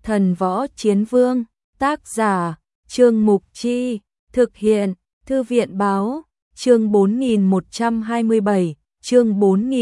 Thần Võ Chiến Vương, tác giả, Trương Mục Chi, thực hiện, Thư viện Báo, chương 4127, chương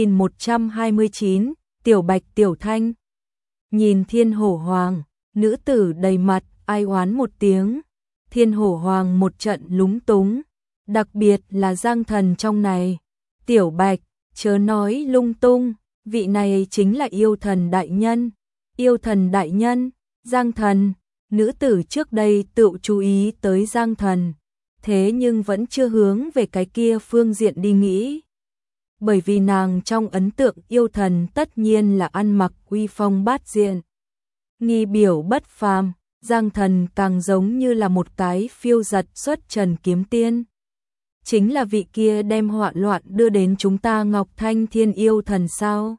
4129, Tiểu Bạch Tiểu Thanh. Nhìn Thiên Hổ Hoàng, nữ tử đầy mặt, ai oán một tiếng. Thiên Hổ Hoàng một trận lúng túng, đặc biệt là Giang Thần trong này. Tiểu Bạch, chớ nói lung tung, vị này chính là yêu thần đại nhân. Yêu thần đại nhân, Giang Thần, nữ tử trước đây tự chú ý tới Giang Thần, thế nhưng vẫn chưa hướng về cái kia phương diện đi nghĩ. Bởi vì nàng trong ấn tượng yêu thần tất nhiên là ăn mặc uy phong bát diện, nghi biểu bất phàm. Giang Thần càng giống như là một cái phiêu giật xuất trần kiếm tiên. Chính là vị kia đem họa loạn đưa đến chúng ta Ngọc Thanh Thiên yêu thần sao?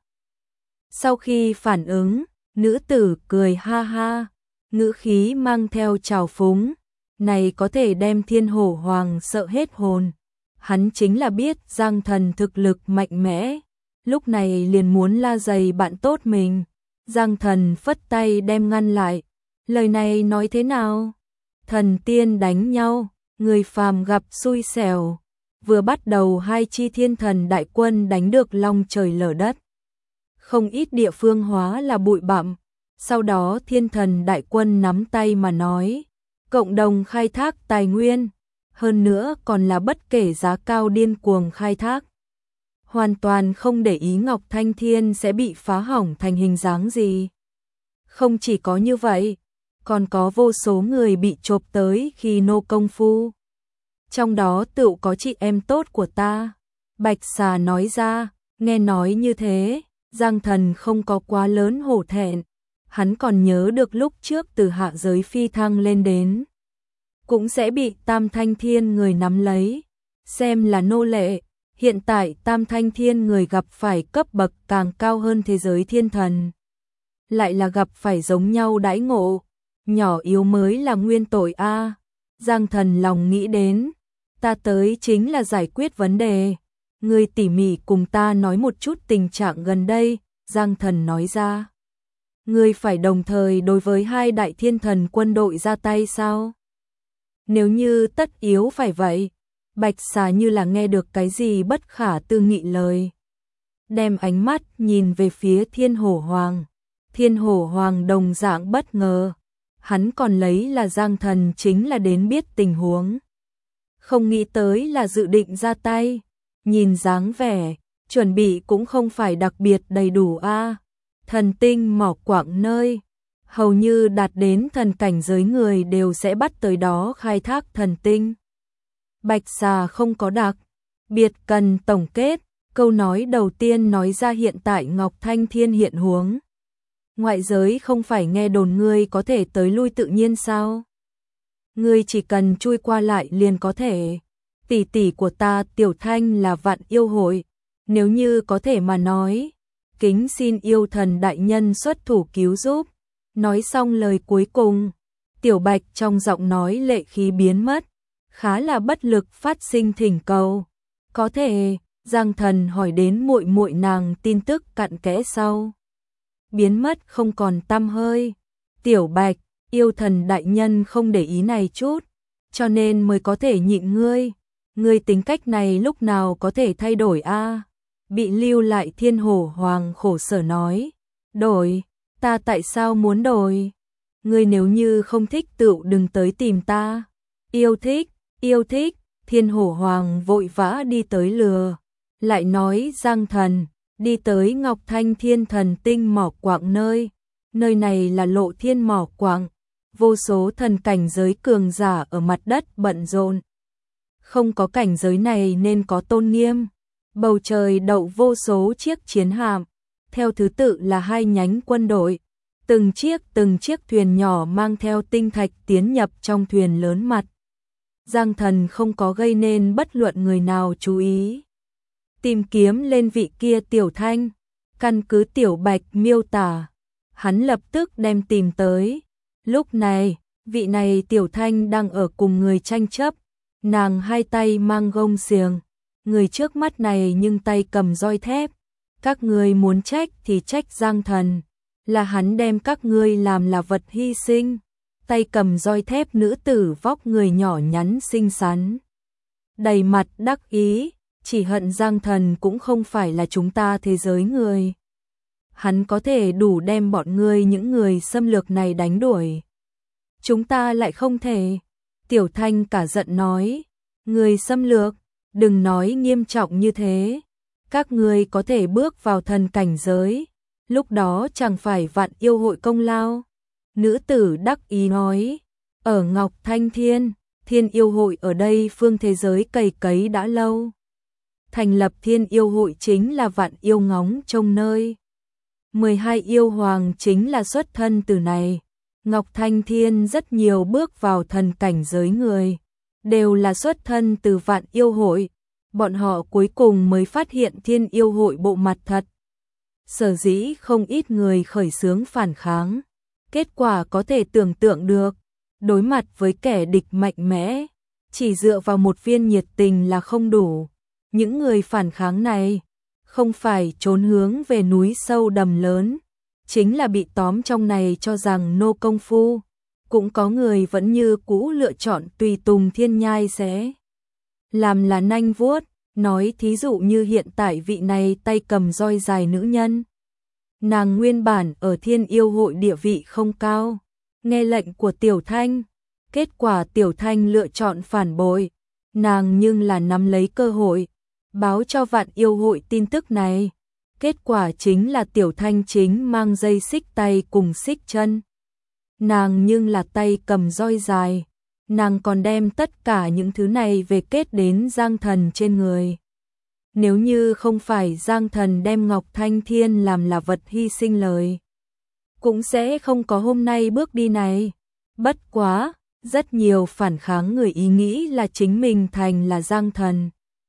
Sau khi phản ứng, nữ tử cười ha ha, ngữ khí mang theo trào phúng, này có thể đem Thiên Hổ Hoàng sợ hết hồn. Hắn chính là biết Giang Thần thực lực mạnh mẽ, lúc này liền muốn la giày bạn tốt mình. Giang Thần phất tay đem ngăn lại. Lời này nói thế nào? Thần tiên đánh nhau, người phàm gặp xui xẻo. Vừa bắt đầu hai chi thiên thần đại quân đánh được long trời lở đất. Không ít địa phương hóa là bụi bặm. Sau đó thiên thần đại quân nắm tay mà nói, cộng đồng khai thác tài nguyên, hơn nữa còn là bất kể giá cao điên cuồng khai thác. Hoàn toàn không để ý Ngọc Thanh Thiên sẽ bị phá hỏng thành hình dáng gì. Không chỉ có như vậy, còn có vô số người bị chộp tới khi nô công phu. Trong đó tựu có chị em tốt của ta. Bạch Xà nói ra, nghe nói như thế, Giang Thần không có quá lớn hổ thẹn. Hắn còn nhớ được lúc trước từ hạ giới phi thăng lên đến, cũng sẽ bị Tam Thanh Thiên người nắm lấy, xem là nô lệ. Hiện tại Tam Thanh Thiên người gặp phải cấp bậc càng cao hơn thế giới thiên thần, lại là gặp phải giống nhau đãi ngộ. Nhỏ yếu mới là nguyên tội a. Giang Thần lòng nghĩ đến, ta tới chính là giải quyết vấn đề. Ngươi tỉ mỉ cùng ta nói một chút tình trạng gần đây. Giang Thần nói ra, ngươi phải đồng thời đối với hai đại thiên thần quân đội ra tay sao? Nếu như tất yếu phải vậy. Bạch Xà như là nghe được cái gì bất khả tư nghị lời, đem ánh mắt nhìn về phía Thiên Hổ Hoàng. Thiên Hổ Hoàng đồng dạng bất ngờ, hắn còn lấy là Giang Thần chính là đến biết tình huống, không nghĩ tới là dự định ra tay. Nhìn dáng vẻ, chuẩn bị cũng không phải đặc biệt đầy đủ a. Thần tinh mỏ quặng nơi, hầu như đạt đến thần cảnh giới người đều sẽ bắt tới đó khai thác thần tinh. Bạch Xà không có đặc biệt cần tổng kết, câu nói đầu tiên nói ra hiện tại Ngọc Thanh Thiên hiện huống. Ngoại giới không phải nghe đồn ngươi có thể tới lui tự nhiên sao? Ngươi chỉ cần chui qua lại liền có thể. Tỷ tỷ của ta Tiểu Thanh là vạn yêu hội, nếu như có thể mà nói, kính xin yêu thần đại nhân xuất thủ cứu giúp. Nói xong lời cuối cùng, Tiểu Bạch trong giọng nói lệ khí biến mất, khá là bất lực phát sinh thỉnh cầu. Có thể, Giang Thần hỏi đến muội muội nàng tin tức cặn kẽ sau, biến mất không còn tăm hơi. Tiểu Bạch, yêu thần đại nhân không để ý này chút, cho nên mới có thể nhịn ngươi. Ngươi tính cách này lúc nào có thể thay đổi a? Bị lưu lại Thiên Hổ Hoàng khổ sở nói, đổi, ta tại sao muốn đổi? Ngươi nếu như không thích tựu đừng tới tìm ta. Yêu thích, Thiên Hổ Hoàng vội vã đi tới lừa, lại nói Giang Thần, đi tới Ngọc Thanh Thiên thần tinh mỏ quặng nơi. Nơi này là Lộ Thiên mỏ quặng, vô số thần cảnh giới cường giả ở mặt đất bận rộn. Không có cảnh giới này nên có tôn nghiêm. Bầu trời đậu vô số chiếc chiến hạm, theo thứ tự là hai nhánh quân đội. Từng chiếc thuyền nhỏ mang theo tinh thạch tiến nhập trong thuyền lớn mặt. Giang Thần không có gây nên bất luận người nào chú ý. Tìm kiếm lên vị kia Tiểu Thanh, căn cứ Tiểu Bạch miêu tả, hắn lập tức đem tìm tới. Lúc này, vị này Tiểu Thanh đang ở cùng người tranh chấp, nàng hai tay mang gông xiềng, người trước mắt này nhưng tay cầm roi thép. Các người muốn trách thì trách Giang Thần, là hắn đem các ngươi làm là vật hy sinh. Tay cầm roi thép nữ tử vóc người nhỏ nhắn xinh xắn, đầy mặt đắc ý, chỉ hận Giang Thần cũng không phải là chúng ta thế giới người. Hắn có thể đủ đem bọn ngươi những người xâm lược này đánh đuổi. Chúng ta lại không thể. Tiểu Thanh cả giận nói, người xâm lược, đừng nói nghiêm trọng như thế. Các ngươi có thể bước vào thần cảnh giới, lúc đó chẳng phải vạn yêu hội công lao. Nữ tử đắc ý nói, ở Ngọc Thanh Thiên, Thiên yêu hội ở đây phương thế giới cày cấy đã lâu. Thành lập Thiên yêu hội chính là vạn yêu ngóng trông nơi. 12 yêu hoàng chính là xuất thân từ này. Ngọc Thanh Thiên rất nhiều bước vào thần cảnh giới người, đều là xuất thân từ vạn yêu hội. Bọn họ cuối cùng mới phát hiện Thiên yêu hội bộ mặt thật. Sở dĩ không ít người khởi xướng phản kháng. Kết quả có thể tưởng tượng được, đối mặt với kẻ địch mạnh mẽ, chỉ dựa vào một viên nhiệt tình là không đủ. Những người phản kháng này, không phải trốn hướng về núi sâu đầm lớn, chính là bị tóm trong này cho rằng nô công phu. Cũng có người vẫn như cũ lựa chọn tùy tùng thiên nhai sẽ làm là nanh vuốt, nói thí dụ như hiện tại vị này tay cầm roi dài nữ nhân. Nàng nguyên bản ở Thiên yêu hội địa vị không cao, nghe lệnh của Tiểu Thanh, kết quả Tiểu Thanh lựa chọn phản bội, nàng nhưng là nắm lấy cơ hội, báo cho vạn yêu hội tin tức này. Kết quả chính là Tiểu Thanh chính mang dây xích tay cùng xích chân. Nàng nhưng là tay cầm roi dài, nàng còn đem tất cả những thứ này về kết đến Giang Thần trên người. Nếu như không phải Giang Thần đem Ngọc Thanh Thiên làm là vật hy sinh lời, cũng sẽ không có hôm nay bước đi này. Bất quá, rất nhiều phản kháng người ý nghĩ là chính mình thành là Giang Thần,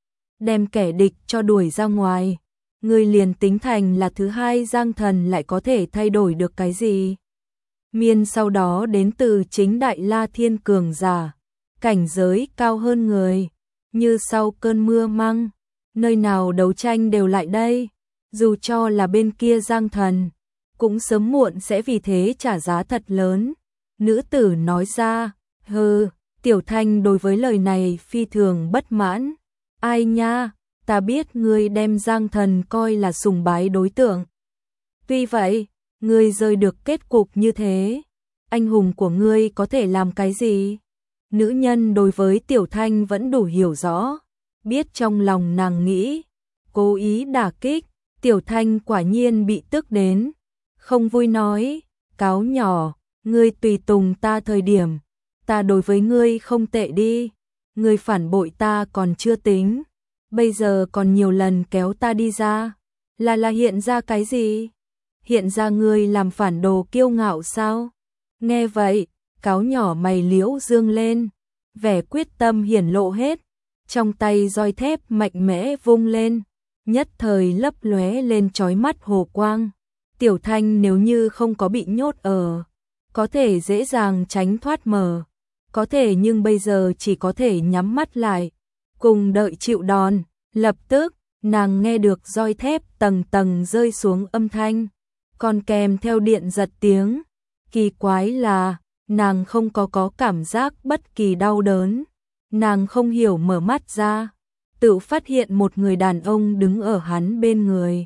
đem kẻ địch cho đuổi ra ngoài. Người liền tính thành là thứ hai Giang Thần lại có thể thay đổi được cái gì? Miên sau đó đến từ chính Đại La Thiên cường giả, cảnh giới cao hơn người, như sau cơn mưa măng, nơi nào đấu tranh đều lại đây, dù cho là bên kia Giang Thần, cũng sớm muộn sẽ vì thế trả giá thật lớn. Nữ tử nói ra, hừ, Tiểu Thanh đối với lời này phi thường bất mãn. Ai nha, ta biết ngươi đem Giang Thần coi là sùng bái đối tượng. Tuy vậy, ngươi rơi được kết cục như thế, anh hùng của ngươi có thể làm cái gì? Nữ nhân đối với Tiểu Thanh vẫn đủ hiểu rõ, biết trong lòng nàng nghĩ, cố ý đả kích. Tiểu Thanh quả nhiên bị tức đến, không vui nói, cáo nhỏ, ngươi tùy tùng ta thời điểm, ta đối với ngươi không tệ đi, ngươi phản bội ta còn chưa tính, bây giờ còn nhiều lần kéo ta đi ra, là hiện ra cái gì? Hiện ra ngươi làm phản đồ kiêu ngạo sao? Nghe vậy, cáo nhỏ mày liễu dương lên, vẻ quyết tâm hiển lộ hết, trong tay roi thép mạnh mẽ vung lên, nhất thời lấp lóe lên chói mắt hồ quang. Tiểu Thanh nếu như không có bị nhốt ở, có thể dễ dàng tránh thoát mờ, có thể nhưng bây giờ chỉ có thể nhắm mắt lại, cùng đợi chịu đòn. Lập tức, nàng nghe được roi thép tầng tầng rơi xuống âm thanh, còn kèm theo điện giật tiếng. Kỳ quái là, nàng không có cảm giác bất kỳ đau đớn. Nàng không hiểu mở mắt ra, tự phát hiện một người đàn ông đứng ở hắn bên người.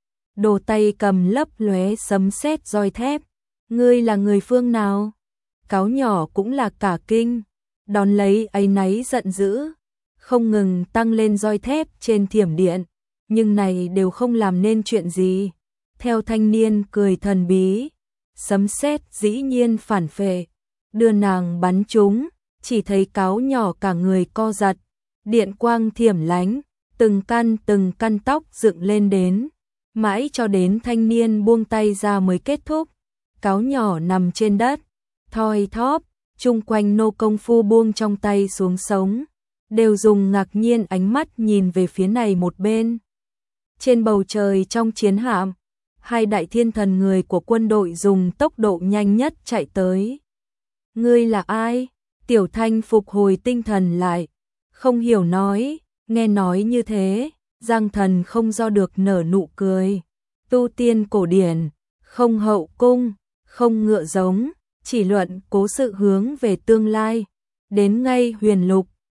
Đồ tay cầm lấp lóe sấm sét roi thép. Ngươi là người phương nào? Cáo nhỏ cũng là cả kinh, đón lấy áy náy giận dữ, không ngừng tăng lên roi thép trên thiểm điện, nhưng này đều không làm nên chuyện gì. Theo thanh niên cười thần bí, sấm sét dĩ nhiên phản phệ, đưa nàng bắn trúng, chỉ thấy cáo nhỏ cả người co giật, điện quang thiểm lánh, từng căn tóc dựng lên đến, mãi cho đến thanh niên buông tay ra mới kết thúc. Cáo nhỏ nằm trên đất, thoi thóp, chung quanh nô công phu buông trong tay xuống sống, đều dùng ngạc nhiên ánh mắt nhìn về phía này một bên. Trên bầu trời trong chiến hạm, hai đại thiên thần người của quân đội dùng tốc độ nhanh nhất chạy tới. Ngươi là ai? Tiểu Thanh phục hồi tinh thần lại, không hiểu nói, nghe nói như thế, Giang Thần không do được nở nụ cười. Tu tiên cổ điển, không hậu cung, không ngựa giống, chỉ luận cố sự hướng về tương lai. Đến ngay Huyền Lục,